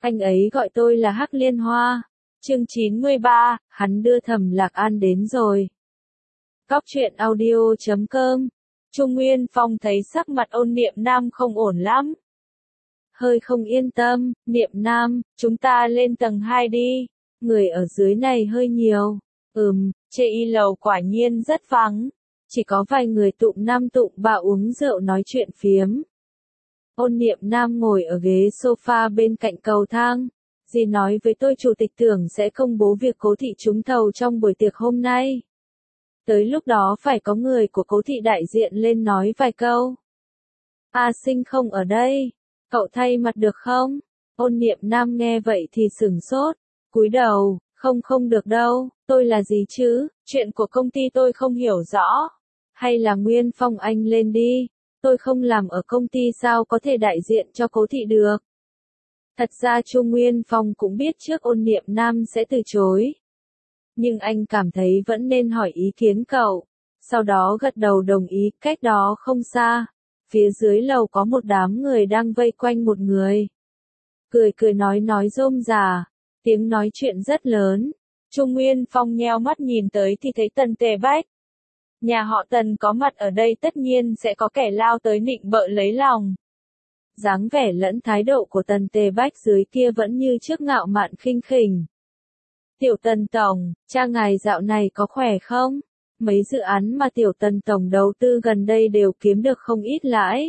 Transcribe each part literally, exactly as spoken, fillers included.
Anh ấy gọi tôi là Hắc Liên Hoa. Chương chín mươi ba, hắn đưa Thẩm Lạc An đến rồi. Cóc truyện audio chấm com. Trung Nguyên Phong thấy sắc mặt Ôn Niệm Nam không ổn lắm. Hơi không yên tâm, Niệm Nam, chúng ta lên tầng hai đi. Người ở dưới này hơi nhiều. Ừm, chê y lầu quả nhiên rất vắng. Chỉ có vài người tụng năm tụng ba uống rượu nói chuyện phiếm. Ôn Niệm Nam ngồi ở ghế sofa bên cạnh cầu thang. Dì nói với tôi chủ tịch tưởng sẽ công bố việc Cố thị trúng thầu trong buổi tiệc hôm nay. Tới lúc đó phải có người của Cố thị đại diện lên nói vài câu. A Sinh không ở đây. Cậu thay mặt được không? Ôn Niệm Nam nghe vậy thì sửng sốt. Cúi đầu, không không được đâu, tôi là gì chứ, chuyện của công ty tôi không hiểu rõ. Hay là Nguyên Phong anh lên đi, tôi không làm ở công ty sao có thể đại diện cho Cố thị được. Thật ra Trung Nguyên Phong cũng biết trước Ôn Niệm Nam sẽ từ chối. Nhưng anh cảm thấy vẫn nên hỏi ý kiến cậu. Sau đó gật đầu đồng ý, cách đó không xa. Phía dưới lầu có một đám người đang vây quanh một người. Cười cười nói nói rôm rà, tiếng nói chuyện rất lớn. Trung Nguyên Phong nheo mắt nhìn tới thì thấy Tần Tề Bách. Nhà họ Tần có mặt ở đây tất nhiên sẽ có kẻ lao tới nịnh bợ lấy lòng. Dáng vẻ lẫn thái độ của Tần Tề Bách dưới kia vẫn như trước ngạo mạn khinh khỉnh. Tiểu Tần Tổng, cha ngài dạo này có khỏe không? Mấy dự án mà Tiểu Tần Tổng đầu tư gần đây đều kiếm được không ít lãi.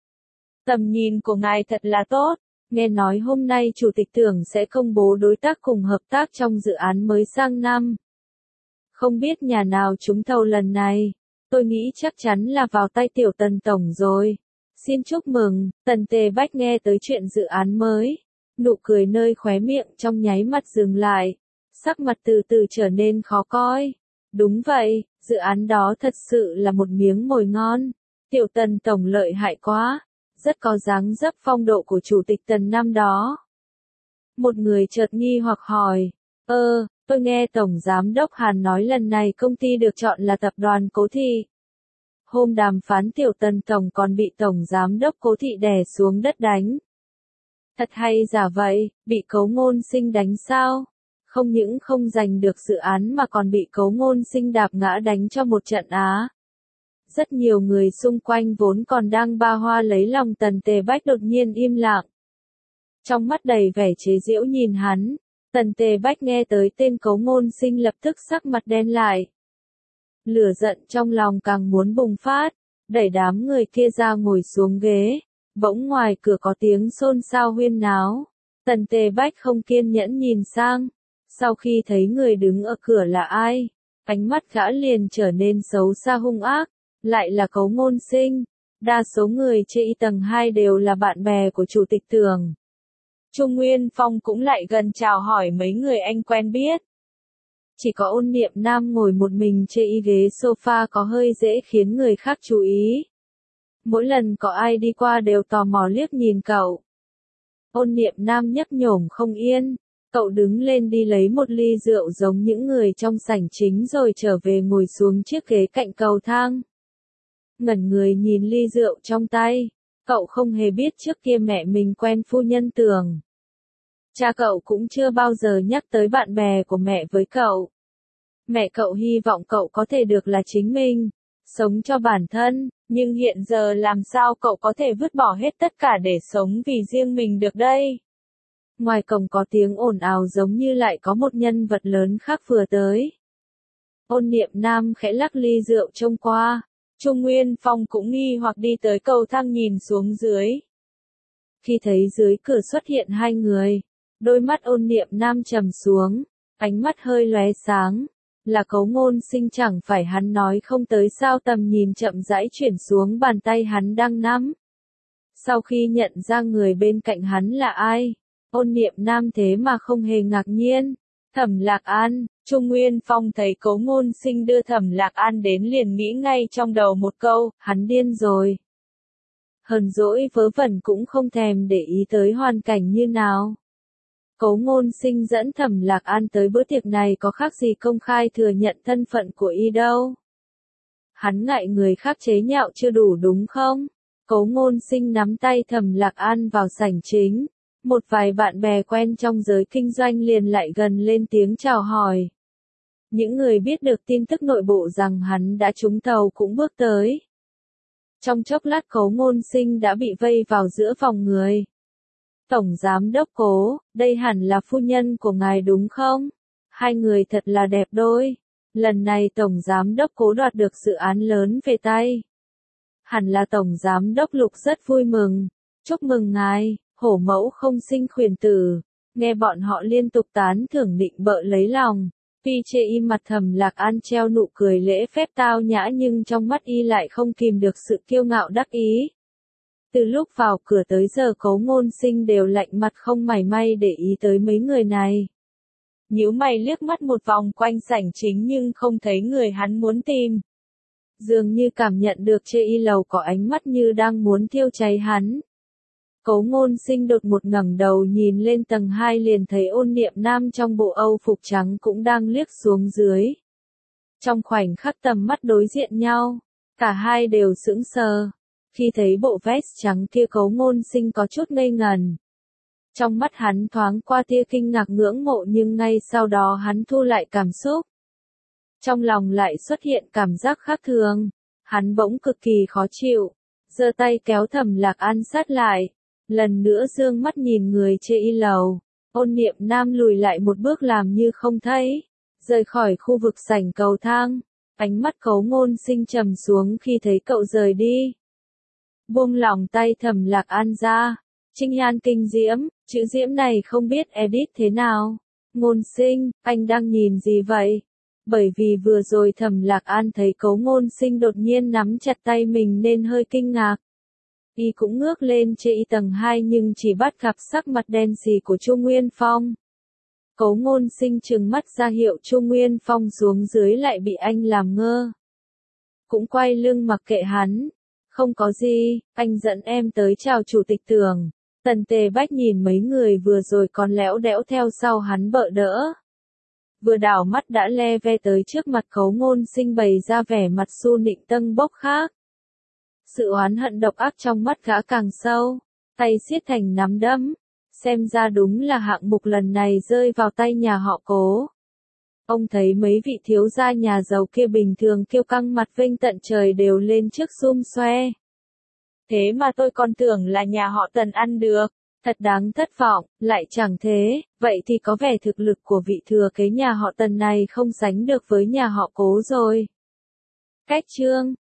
Tầm nhìn của ngài thật là tốt, nghe nói hôm nay Chủ tịch Tưởng sẽ công bố đối tác cùng hợp tác trong dự án mới sang năm. Không biết nhà nào trúng thầu lần này, tôi nghĩ chắc chắn là vào tay Tiểu Tần Tổng rồi. Xin chúc mừng, Tần Tề Bách nghe tới chuyện dự án mới. Nụ cười nơi khóe miệng trong nháy mắt dừng lại. Sắc mặt từ từ trở nên khó coi. Đúng vậy, dự án đó thật sự là một miếng mồi ngon. Tiểu Tần Tổng lợi hại quá. Rất có dáng dấp phong độ của Chủ tịch Tần năm đó. Một người chợt nghi hoặc hỏi. Ơ, tôi nghe Tổng Giám đốc Hàn nói lần này công ty được chọn là tập đoàn Cố thị. Hôm đàm phán Tiểu Tần Tổng còn bị Tổng Giám đốc Cố thị đè xuống đất đánh. Thật hay giả vậy, bị Cố Ngôn Sinh đánh sao? Không những không giành được dự án mà còn bị Cố Ngôn Sinh đạp ngã đánh cho một trận á. Rất nhiều người xung quanh vốn còn đang ba hoa lấy lòng Tần Tề Bách đột nhiên im lặng. Trong mắt đầy vẻ chế giễu nhìn hắn, Tần Tề Bách nghe tới tên Cố Ngôn Sinh lập tức sắc mặt đen lại. Lửa giận trong lòng càng muốn bùng phát, đẩy đám người kia ra ngồi xuống ghế, bỗng ngoài cửa có tiếng xôn xao huyên náo. Tần Tề Bách không kiên nhẫn nhìn sang, sau khi thấy người đứng ở cửa là ai, ánh mắt gã liền trở nên xấu xa hung ác, lại là Cố Ngôn Sinh. Đa số người trên tầng hai đều là bạn bè của Chủ tịch Tưởng. Trung Nguyên Phong cũng lại gần chào hỏi mấy người anh quen biết. Chỉ có Ôn Niệm Nam ngồi một mình trên ghế sofa có hơi dễ khiến người khác chú ý. Mỗi lần có ai đi qua đều tò mò liếc nhìn cậu. Ôn Niệm Nam nhấp nhổm không yên, cậu đứng lên đi lấy một ly rượu giống những người trong sảnh chính rồi trở về ngồi xuống chiếc ghế cạnh cầu thang. Ngẩn người nhìn ly rượu trong tay, cậu không hề biết trước kia mẹ mình quen phu nhân Tưởng. Cha cậu cũng chưa bao giờ nhắc tới bạn bè của mẹ với cậu. Mẹ cậu hy vọng cậu có thể được là chính mình, sống cho bản thân, nhưng hiện giờ làm sao cậu có thể vứt bỏ hết tất cả để sống vì riêng mình được đây? Ngoài cổng có tiếng ồn ào giống như lại có một nhân vật lớn khác vừa tới. Ôn Niệm Nam khẽ lắc ly rượu trông qua, Trung Nguyên Phong cũng nghi hoặc đi tới cầu thang nhìn xuống dưới. Khi thấy dưới cửa xuất hiện hai người, đôi mắt Ôn Niệm Nam trầm xuống, ánh mắt hơi lóe sáng, là Cố Ngôn Sinh chẳng phải hắn nói không tới sao tầm nhìn chậm rãi chuyển xuống bàn tay hắn đang nắm. Sau khi nhận ra người bên cạnh hắn là ai, Ôn Niệm Nam thế mà không hề ngạc nhiên. Thẩm Lạc An. Trung Nguyên Phong thấy Cố Ngôn Sinh đưa Thẩm Lạc An đến liền nghĩ ngay trong đầu một câu, hắn điên rồi. Hờn dỗi vớ vẩn cũng không thèm để ý tới hoàn cảnh như nào. Cố Ngôn Sinh dẫn Thẩm Lạc An tới bữa tiệc này có khác gì công khai thừa nhận thân phận của y đâu. Hắn ngại người khác chế nhạo chưa đủ đúng không? Cố Ngôn Sinh nắm tay Thẩm Lạc An vào sảnh chính, Một vài bạn bè quen trong giới kinh doanh liền lại gần lên tiếng chào hỏi. Những người biết được tin tức nội bộ rằng hắn đã trúng thầu cũng bước tới. Trong chốc lát Cố Ngôn Sinh đã bị vây vào giữa vòng người. Tổng Giám đốc Cố, đây hẳn là phu nhân của ngài đúng không? Hai người thật là đẹp đôi. Lần này Tổng Giám đốc Cố đoạt được dự án lớn về tay. Hẳn là Tổng Giám đốc Lục rất vui mừng. Chúc mừng ngài, hổ mẫu không sinh khuyển tử. Nghe bọn họ liên tục tán thưởng định bợ lấy lòng. Pi chê y mặt Thẩm Lạc An treo nụ cười lễ phép tao nhã nhưng trong mắt y lại không kìm được sự kiêu ngạo đắc ý. Từ lúc vào cửa tới giờ Cố Ngôn Sinh đều lạnh mặt không mảy may để ý tới mấy người này. Nhíu mày liếc mắt một vòng quanh sảnh chính nhưng không thấy người hắn muốn tìm. Dường như cảm nhận được chê y lầu có ánh mắt như đang muốn thiêu cháy hắn. Cố Ngôn Sinh đột một ngẩng đầu nhìn lên tầng hai liền thấy Ôn Niệm Nam trong bộ âu phục trắng cũng đang liếc xuống dưới. Trong khoảnh khắc tầm mắt đối diện nhau, cả hai đều sững sờ. Khi thấy bộ vest trắng kia Cố Ngôn Sinh có chút ngây ngần. Trong mắt hắn thoáng qua tia kinh ngạc ngưỡng mộ nhưng ngay sau đó hắn thu lại cảm xúc. Trong lòng lại xuất hiện cảm giác khác thường. Hắn bỗng cực kỳ khó chịu. Giơ tay kéo Thẩm Lạc An sát lại. Lần nữa dương mắt nhìn người chê y lầu. Ôn Niệm Nam lùi lại một bước làm như không thấy. Rời khỏi khu vực sảnh cầu thang. Ánh mắt Cố Ngôn Sinh trầm xuống khi thấy cậu rời đi. Buông lỏng tay Thẩm Lạc An ra. Trinh Nhan kinh diễm, chữ diễm này không biết edit thế nào. Ngôn Sinh, anh đang nhìn gì vậy? Bởi vì vừa rồi Thẩm Lạc An thấy Cố Ngôn Sinh đột nhiên nắm chặt tay mình nên hơi kinh ngạc. Y cũng ngước lên chê y tầng hai nhưng chỉ bắt gặp sắc mặt đen sì của Chu Nguyên Phong. Cố Ngôn Sinh trừng mắt ra hiệu Chu Nguyên Phong xuống dưới lại bị anh làm ngơ. Cũng quay lưng mặc kệ hắn. Không có gì, anh dẫn em tới chào chủ tịch Tưởng. Tần Tề Bách nhìn mấy người vừa rồi còn lẽo đẽo theo sau hắn bợ đỡ. Vừa đảo mắt đã le ve tới trước mặt Cố Ngôn Sinh bày ra vẻ mặt su nịnh tâng bốc khác. Sự oán hận độc ác trong mắt gã càng sâu, tay siết thành nắm đấm. Xem ra đúng là hạng mục lần này rơi vào tay nhà họ Cố. Ông thấy mấy vị thiếu gia nhà giàu kia bình thường kiêu căng mặt vênh tận trời đều lên trước xum xoe. Thế mà tôi còn tưởng là nhà họ Tần ăn được, thật đáng thất vọng, lại chẳng thế, vậy thì có vẻ thực lực của vị thừa kế nhà họ Tần này không sánh được với nhà họ Cố rồi. Cách chương